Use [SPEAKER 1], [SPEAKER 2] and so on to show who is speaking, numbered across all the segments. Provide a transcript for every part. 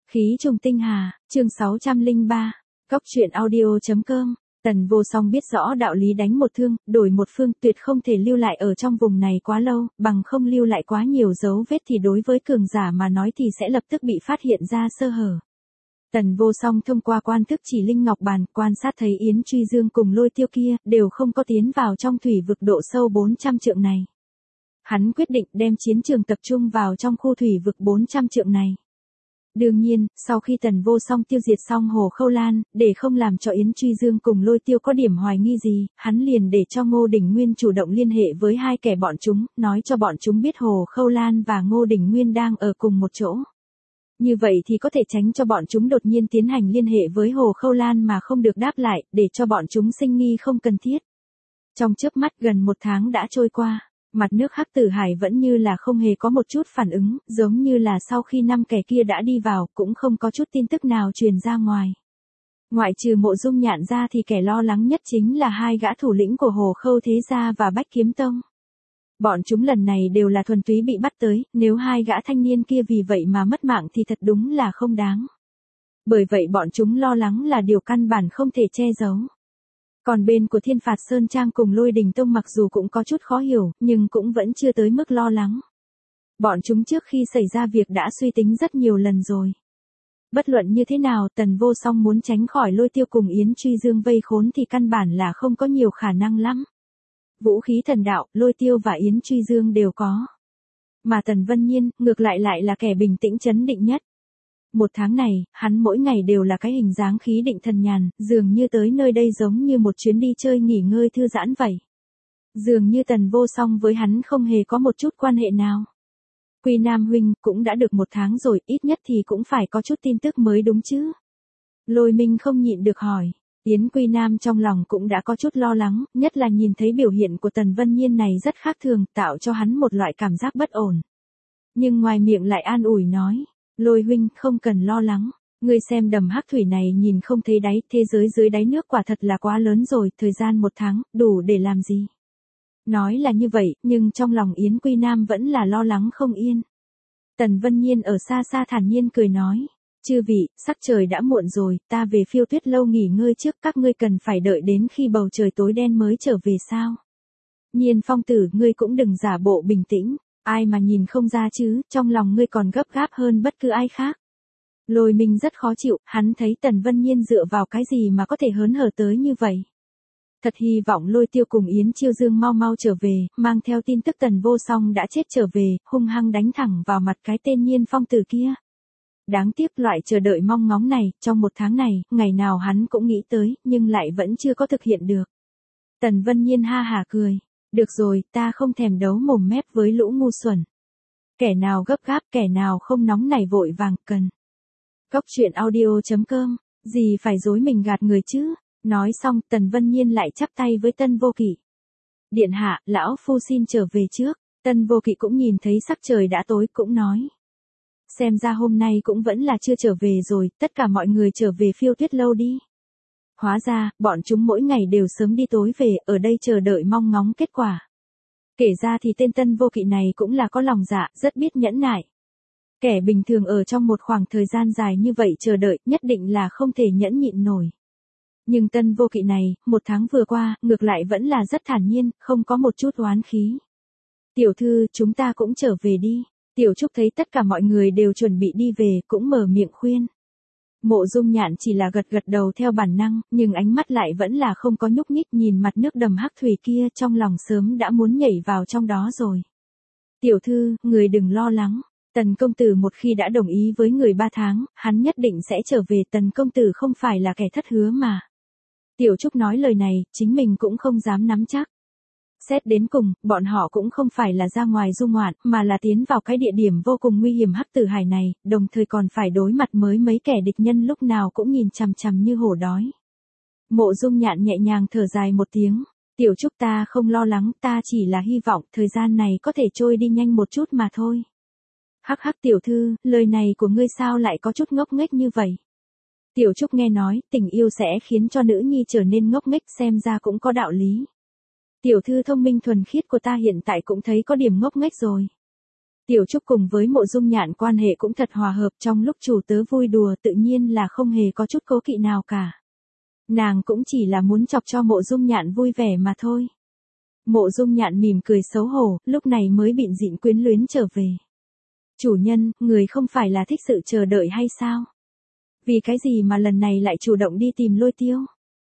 [SPEAKER 1] Khí trùng tinh hà, chương 603, Cóc truyện audio.com. Tần Vô Song biết rõ đạo lý đánh một thương, đổi một phương, tuyệt không thể lưu lại ở trong vùng này quá lâu, bằng không lưu lại quá nhiều dấu vết thì đối với cường giả mà nói thì sẽ lập tức bị phát hiện ra sơ hở. Tần Vô Song thông qua quan thức chỉ linh ngọc bàn, quan sát thấy Yến Truy Dương cùng Lôi Tiêu kia, đều không có tiến vào trong thủy vực độ sâu 400 trượng này. Hắn quyết định đem chiến trường tập trung vào trong khu thủy vực 400 trượng này. Đương nhiên, sau khi Tần Vô Song tiêu diệt xong Hồ Khâu Lan, để không làm cho Yến Truy Dương cùng Lôi Tiêu có điểm hoài nghi gì, hắn liền để cho Ngô Đình Nguyên chủ động liên hệ với hai kẻ bọn chúng, nói cho bọn chúng biết Hồ Khâu Lan và Ngô Đình Nguyên đang ở cùng một chỗ. Như vậy thì có thể tránh cho bọn chúng đột nhiên tiến hành liên hệ với Hồ Khâu Lan mà không được đáp lại, để cho bọn chúng sinh nghi không cần thiết. Trong chớp mắt gần một tháng đã trôi qua. Mặt nước Hắc Tử Hải vẫn như là không hề có một chút phản ứng, giống như là sau khi 5 kẻ kia đã đi vào, cũng không có chút tin tức nào truyền ra ngoài. Ngoại trừ Mộ Dung Nhạn ra thì kẻ lo lắng nhất chính là hai gã thủ lĩnh của Hồ Khâu Thế Gia và Bách Kiếm Tông. Bọn chúng lần này đều là thuần túy bị bắt tới, nếu hai gã thanh niên kia vì vậy mà mất mạng thì thật đúng là không đáng. Bởi vậy bọn chúng lo lắng là điều căn bản không thể che giấu. Còn bên của Thiên Phạt Sơn Trang cùng Lôi Đình Tông mặc dù cũng có chút khó hiểu, nhưng cũng vẫn chưa tới mức lo lắng. Bọn chúng trước khi xảy ra việc đã suy tính rất nhiều lần rồi. Bất luận như thế nào, Tần Vô Song muốn tránh khỏi Lôi Tiêu cùng Yến Truy Dương vây khốn thì căn bản là không có nhiều khả năng lắm. Vũ khí thần đạo, Lôi Tiêu và Yến Truy Dương đều có. Mà Tần Vân Nhiên, ngược lại là kẻ bình tĩnh trấn định nhất. Một tháng này, hắn mỗi ngày đều là cái hình dáng khí định thần nhàn, dường như tới nơi đây giống như một chuyến đi chơi nghỉ ngơi thư giãn vậy. Dường như Tần Vô Song với hắn không hề có một chút quan hệ nào. Quy Nam huynh, cũng đã được một tháng rồi, ít nhất thì cũng phải có chút tin tức mới đúng chứ. Lôi Minh không nhịn được hỏi. Yến Quy Nam trong lòng cũng đã có chút lo lắng, nhất là nhìn thấy biểu hiện của Tần Vân Nhiên này rất khác thường, tạo cho hắn một loại cảm giác bất ổn. Nhưng ngoài miệng lại an ủi nói. Lôi huynh, không cần lo lắng, ngươi xem đầm hắc thủy này nhìn không thấy đáy, thế giới dưới đáy nước quả thật là quá lớn rồi, thời gian một tháng, đủ để làm gì. Nói là như vậy, nhưng trong lòng Yến Quy Nam vẫn là lo lắng không yên. Tần Vân Nhiên ở xa xa thản nhiên cười nói, chư vị, sắc trời đã muộn rồi, ta về Phiêu Tuyết lâu nghỉ ngơi trước, các ngươi cần phải đợi đến khi bầu trời tối đen mới trở về sao. Nhiên Phong tử, ngươi cũng đừng giả bộ bình tĩnh. Ai mà nhìn không ra chứ, trong lòng ngươi còn gấp gáp hơn bất cứ ai khác. Lôi Minh rất khó chịu, hắn thấy Tần Vân Nhiên dựa vào cái gì mà có thể hớn hở tới như vậy. Thật hy vọng Lôi Tiêu cùng Yến Chiêu Dương mau mau trở về, mang theo tin tức Tần Vô Song đã chết trở về, hung hăng đánh thẳng vào mặt cái tên Nhiên Phong tử kia. Đáng tiếc loại chờ đợi mong ngóng này, trong một tháng này, ngày nào hắn cũng nghĩ tới, nhưng lại vẫn chưa có thực hiện được. Tần Vân Nhiên ha hả cười. Được rồi, ta không thèm đấu mồm mép với lũ ngu xuẩn. Kẻ nào gấp gáp, kẻ nào không nóng nảy vội vàng, cần. Cóc truyện audio.com, gì phải dối mình gạt người chứ. Nói xong, Tần Vân Nhiên lại chắp tay với Tân Vô Kỵ. Điện hạ, lão phu xin trở về trước. Tân Vô Kỵ cũng nhìn thấy sắc trời đã tối, cũng nói. Xem ra hôm nay cũng vẫn là chưa trở về rồi, tất cả mọi người trở về Phiêu Tuyết lâu đi. Hóa ra, bọn chúng mỗi ngày đều sớm đi tối về, ở đây chờ đợi mong ngóng kết quả. Kể ra thì tên Tân Vô Kỵ này cũng là có lòng dạ, rất biết nhẫn nại. Kẻ bình thường ở trong một khoảng thời gian dài như vậy chờ đợi, nhất định là không thể nhẫn nhịn nổi. Nhưng Tân Vô Kỵ này, một tháng vừa qua, ngược lại vẫn là rất thản nhiên, không có một chút oán khí. Tiểu thư, chúng ta cũng trở về đi. Tiểu Trúc thấy tất cả mọi người đều chuẩn bị đi về, cũng mở miệng khuyên. Mộ Dung Nhạn chỉ là gật gật đầu theo bản năng, nhưng ánh mắt lại vẫn là không có nhúc nhích, nhìn mặt nước đầm hắc thủy kia, trong lòng sớm đã muốn nhảy vào trong đó rồi. Tiểu thư, người đừng lo lắng. Tần công tử một khi đã đồng ý với người 3 tháng, hắn nhất định sẽ trở về. Tần công tử không phải là kẻ thất hứa mà. Tiểu Trúc nói lời này, chính mình cũng không dám nắm chắc. Xét đến cùng, bọn họ cũng không phải là ra ngoài du ngoạn, mà là tiến vào cái địa điểm vô cùng nguy hiểm Hắc Tử Hải này, đồng thời còn phải đối mặt với mấy kẻ địch nhân lúc nào cũng nhìn chằm chằm như hổ đói. Mộ Dung Nhạn nhẹ nhàng thở dài một tiếng, Tiểu Trúc, ta không lo lắng, ta chỉ là hy vọng thời gian này có thể trôi đi nhanh một chút mà thôi. Hắc hắc tiểu thư, lời này của ngươi sao lại có chút ngốc nghếch như vậy? Tiểu Trúc nghe nói, tình yêu sẽ khiến cho nữ nhi trở nên ngốc nghếch, xem ra cũng có đạo lý. Tiểu thư thông minh thuần khiết của ta hiện tại cũng thấy có điểm ngốc nghếch rồi. Tiểu Trúc cùng với Mộ Dung Nhạn quan hệ cũng thật hòa hợp, trong lúc chủ tớ vui đùa tự nhiên là không hề có chút cố kỵ nào cả. Nàng cũng chỉ là muốn chọc cho Mộ Dung Nhạn vui vẻ mà thôi. Mộ Dung Nhạn mỉm cười xấu hổ, lúc này mới bịn dịn quyến luyến trở về. Chủ nhân, người không phải là thích sự chờ đợi hay sao? Vì cái gì mà lần này lại chủ động đi tìm Lôi Tiêu?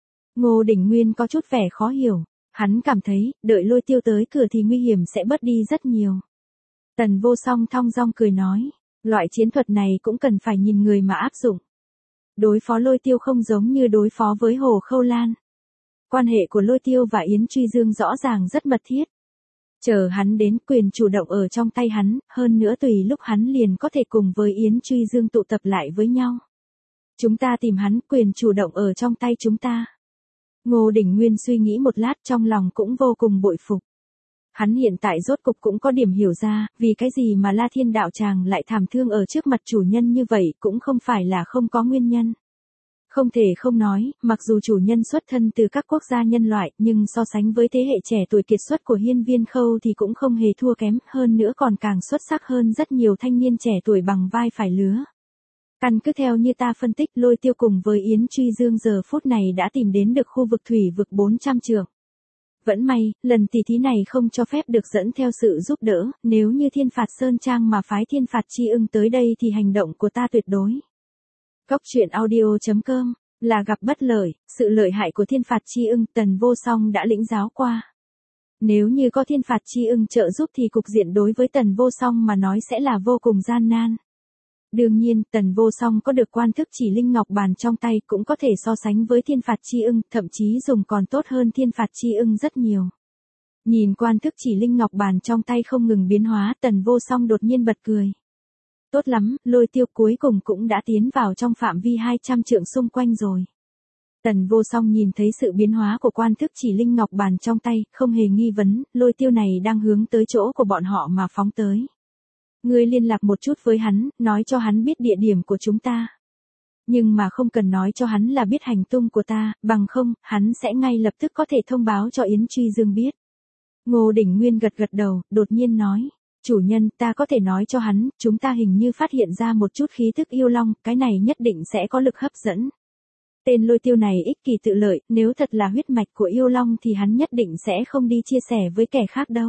[SPEAKER 1] Ngô Đình Nguyên có chút vẻ khó hiểu, hắn cảm thấy, đợi Lôi Tiêu tới cửa thì nguy hiểm sẽ bớt đi rất nhiều. Tần Vô Song thong dong cười nói, loại chiến thuật này cũng cần phải nhìn người mà áp dụng. Đối phó Lôi Tiêu không giống như đối phó với Hồ Khâu Lan. Quan hệ của Lôi Tiêu và Yến Truy Dương rõ ràng rất mật thiết. Chờ hắn đến, quyền chủ động ở trong tay hắn, hơn nữa tùy lúc hắn liền có thể cùng với Yến Truy Dương tụ tập lại với nhau. Chúng ta tìm hắn, quyền chủ động ở trong tay chúng ta. Ngô Đình Nguyên suy nghĩ một lát, trong lòng cũng vô cùng bội phục. Hắn hiện tại rốt cục cũng có điểm hiểu ra, vì cái gì mà La Thiên đạo tràng lại thảm thương ở trước mặt chủ nhân như vậy cũng không phải là không có nguyên nhân. Không thể không nói, mặc dù chủ nhân xuất thân từ các quốc gia nhân loại, nhưng so sánh với thế hệ trẻ tuổi kiệt xuất của Hiên Viên Khâu thì cũng không hề thua kém, hơn nữa còn càng xuất sắc hơn rất nhiều thanh niên trẻ tuổi bằng vai phải lứa. Căn cứ theo như ta phân tích, Lôi Tiêu cùng với Yến Truy Dương giờ phút này đã tìm đến được khu vực thủy vực 400 trượng. Vẫn may, lần tỷ thí này không cho phép được dẫn theo sự giúp đỡ, nếu như Thiên Phạt Sơn Trang mà phái Thiên Phạt Chi Ưng tới đây thì hành động của ta tuyệt đối. Cốc truyện audio.com, là gặp bất lợi, sự lợi hại của Thiên Phạt Chi Ưng Tần Vô Song đã lĩnh giáo qua. Nếu như có Thiên Phạt Chi Ưng trợ giúp thì cục diện đối với Tần Vô Song mà nói sẽ là vô cùng gian nan. Đương nhiên, Tần Vô Song có được quan thức chỉ linh ngọc bàn trong tay cũng có thể so sánh với Thiên Phạt Chi Ưng, thậm chí dùng còn tốt hơn Thiên Phạt Chi Ưng rất nhiều. Nhìn quan thức chỉ linh ngọc bàn trong tay không ngừng biến hóa, Tần Vô Song đột nhiên bật cười. Tốt lắm, Lôi Tiêu cuối cùng cũng đã tiến vào trong phạm vi 200 trượng xung quanh rồi. Tần Vô Song nhìn thấy sự biến hóa của quan thức chỉ linh ngọc bàn trong tay, không hề nghi vấn, Lôi Tiêu này đang hướng tới chỗ của bọn họ mà phóng tới. Ngươi liên lạc một chút với hắn, nói cho hắn biết địa điểm của chúng ta. Nhưng mà không cần nói cho hắn là biết hành tung của ta, bằng không, hắn sẽ ngay lập tức có thể thông báo cho Yến Truy Dương biết. Ngô Đình Nguyên gật gật đầu, đột nhiên nói, chủ nhân, ta có thể nói cho hắn, chúng ta hình như phát hiện ra một chút khí thức yêu long, cái này nhất định sẽ có lực hấp dẫn. Tên Lôi Tiêu này ích kỷ tự lợi, nếu thật là huyết mạch của yêu long thì hắn nhất định sẽ không đi chia sẻ với kẻ khác đâu.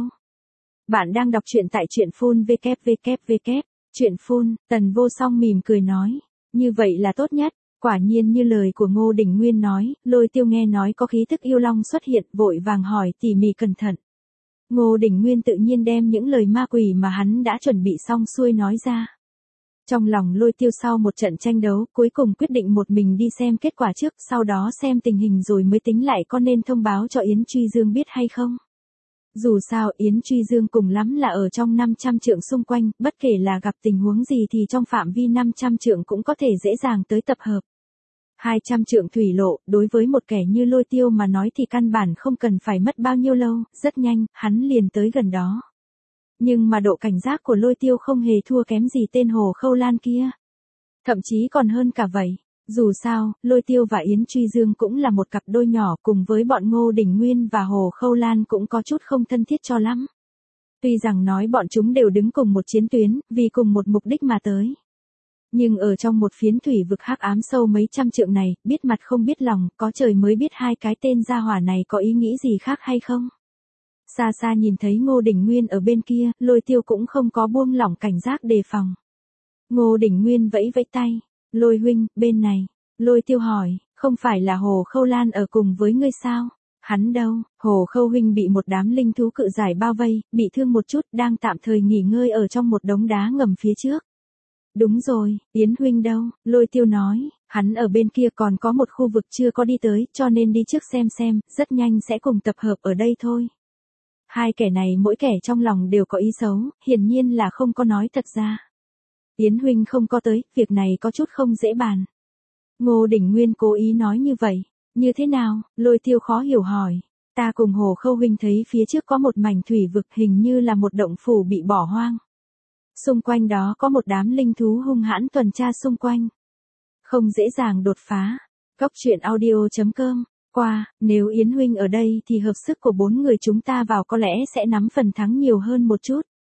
[SPEAKER 1] Bạn đang đọc truyện tại truyện phun www. Truyện phun, Tần Vô Song mỉm cười nói, như vậy là tốt nhất. Quả nhiên như lời của Ngô Đình Nguyên nói, Lôi Tiêu nghe nói có khí thức yêu long xuất hiện, vội vàng hỏi tỉ mỉ cẩn thận. Ngô Đình Nguyên tự nhiên đem những lời ma quỷ mà hắn đã chuẩn bị xong xuôi nói ra. Trong lòng Lôi Tiêu sau một trận tranh đấu, cuối cùng quyết định một mình đi xem kết quả trước, sau đó xem tình hình rồi mới tính lại có nên thông báo cho Yến Truy Dương biết hay không. Dù sao Yến Truy Dương cùng lắm là ở trong 500 trượng xung quanh, bất kể là gặp tình huống gì thì trong phạm vi 500 trượng cũng có thể dễ dàng tới tập hợp. 200 trượng thủy lộ, đối với một kẻ như Lôi Tiêu mà nói thì căn bản không cần phải mất bao nhiêu lâu, rất nhanh, hắn liền tới gần đó. Nhưng mà độ cảnh giác của Lôi Tiêu không hề thua kém gì tên Hồ Khâu Lan kia. Thậm chí còn hơn cả vậy. Dù sao, Lôi Tiêu và Yến Truy Dương cũng là một cặp đôi nhỏ, cùng với bọn Ngô Đình Nguyên và Hồ Khâu Lan cũng có chút không thân thiết cho lắm. Tuy rằng nói bọn chúng đều đứng cùng một chiến tuyến, vì cùng một mục đích mà tới. Nhưng ở trong một phiến thủy vực hắc ám sâu mấy trăm trượng này, biết mặt không biết lòng, có trời mới biết hai cái tên gia hỏa này có ý nghĩ gì khác hay không. Xa xa nhìn thấy Ngô Đình Nguyên ở bên kia, Lôi Tiêu cũng không có buông lỏng cảnh giác đề phòng. Ngô Đình Nguyên vẫy vẫy tay, Lôi huynh, bên này. Lôi Tiêu hỏi, không phải là Hồ Khâu Lan ở cùng với ngươi sao? Hắn đâu? Hồ Khâu huynh bị một đám linh thú cự giải bao vây, bị thương một chút, đang tạm thời nghỉ ngơi ở trong một đống đá ngầm phía trước. Đúng rồi, Yến huynh đâu? Lôi Tiêu nói, hắn ở bên kia còn có một khu vực chưa có đi tới, cho nên đi trước xem, rất nhanh sẽ cùng tập hợp ở đây thôi. Hai kẻ này mỗi kẻ trong lòng đều có ý xấu, hiển nhiên là không có nói thật ra. Yến huynh không có tới, việc này có chút không dễ bàn. Ngô Đình Nguyên cố ý nói như vậy. Như thế nào? Lôi Tiêu khó hiểu hỏi. Ta cùng Hồ Khâu huynh thấy phía trước có một mảnh thủy vực, hình như là một động phủ bị bỏ hoang. Xung quanh đó có một đám linh thú hung hãn tuần tra xung quanh. Không dễ dàng đột phá. Cốc truyện audio.com. Qua, nếu Yến huynh ở đây thì hợp sức của 4 người chúng ta vào có lẽ sẽ nắm phần thắng nhiều hơn một chút.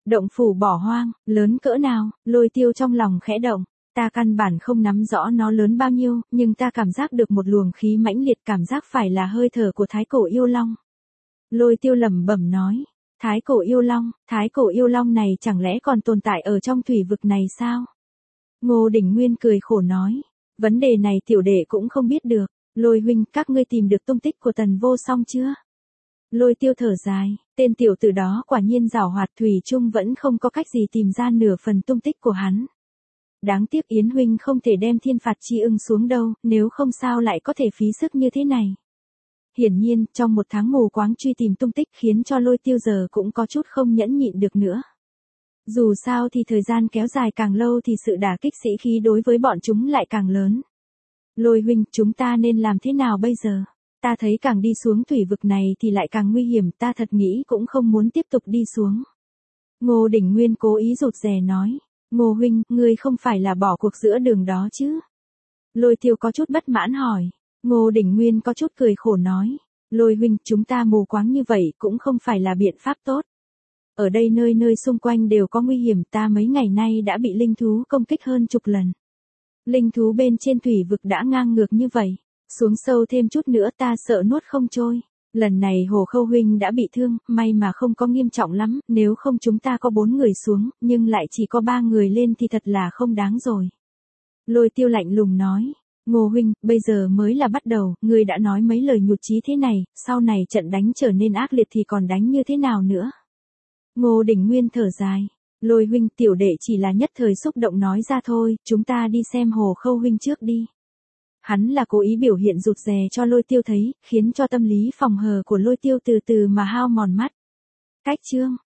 [SPEAKER 1] Động phủ bỏ hoang, lớn cỡ nào, Lôi Tiêu trong lòng khẽ động. Ta căn bản không nắm rõ nó lớn bao nhiêu, nhưng ta cảm giác được một luồng khí mãnh liệt, cảm giác phải là hơi thở của Thái Cổ Yêu Long. Lôi Tiêu lẩm bẩm nói, Thái Cổ Yêu Long này chẳng lẽ còn tồn tại ở trong thủy vực này sao? Ngô Đỉnh Nguyên cười khổ nói, vấn đề này tiểu đệ cũng không biết được. Lôi huynh, các ngươi tìm được tung tích của Tần Vô Song chưa? Lôi Tiêu thở dài, tên tiểu tử đó quả nhiên giảo hoạt, thủy chung vẫn không có cách gì tìm ra nửa phần tung tích của hắn. Đáng tiếc Yến huynh không thể đem thiên phạt chi ưng xuống đâu, nếu không sao lại có thể phí sức như thế này. Hiển nhiên, trong một tháng mù quáng truy tìm tung tích khiến cho Lôi Tiêu giờ cũng có chút không nhẫn nhịn được nữa. Dù sao thì thời gian kéo dài càng lâu thì sự đả kích sĩ khí đối với bọn chúng lại càng lớn. Lôi huynh, chúng ta nên làm thế nào bây giờ? Ta thấy càng đi xuống thủy vực này thì lại càng nguy hiểm, ta thật nghĩ cũng không muốn tiếp tục đi xuống. Ngô Đỉnh Nguyên cố ý rụt rè nói, Ngô huynh, ngươi không phải là bỏ cuộc giữa đường đó chứ? Lôi Tiêu có chút bất mãn hỏi. Ngô Đỉnh Nguyên có chút cười khổ nói, Lôi huynh, chúng ta mù quáng như vậy cũng không phải là biện pháp tốt. Ở đây nơi nơi xung quanh đều có nguy hiểm, ta mấy ngày nay đã bị linh thú công kích hơn chục lần. Linh thú bên trên thủy vực đã ngang ngược như vậy, xuống sâu thêm chút nữa ta sợ nuốt không trôi. Lần này Hồ Khâu huynh đã bị thương, may mà không có nghiêm trọng lắm, nếu không chúng ta có 4 người xuống, nhưng lại chỉ có 3 người lên thì thật là không đáng rồi. Lôi Tiêu lạnh lùng nói, Ngô huynh, bây giờ mới là bắt đầu, ngươi đã nói mấy lời nhụt chí thế này, sau này trận đánh trở nên ác liệt thì còn đánh như thế nào nữa? Ngô Đỉnh Nguyên thở dài, Lôi huynh, tiểu đệ chỉ là nhất thời xúc động nói ra thôi, chúng ta đi xem Hồ Khâu huynh trước đi. Hắn là cố ý biểu hiện rụt rè cho Lôi Tiêu thấy, khiến cho tâm lý phòng hờ của Lôi Tiêu từ từ mà hao mòn mắt. Cách chương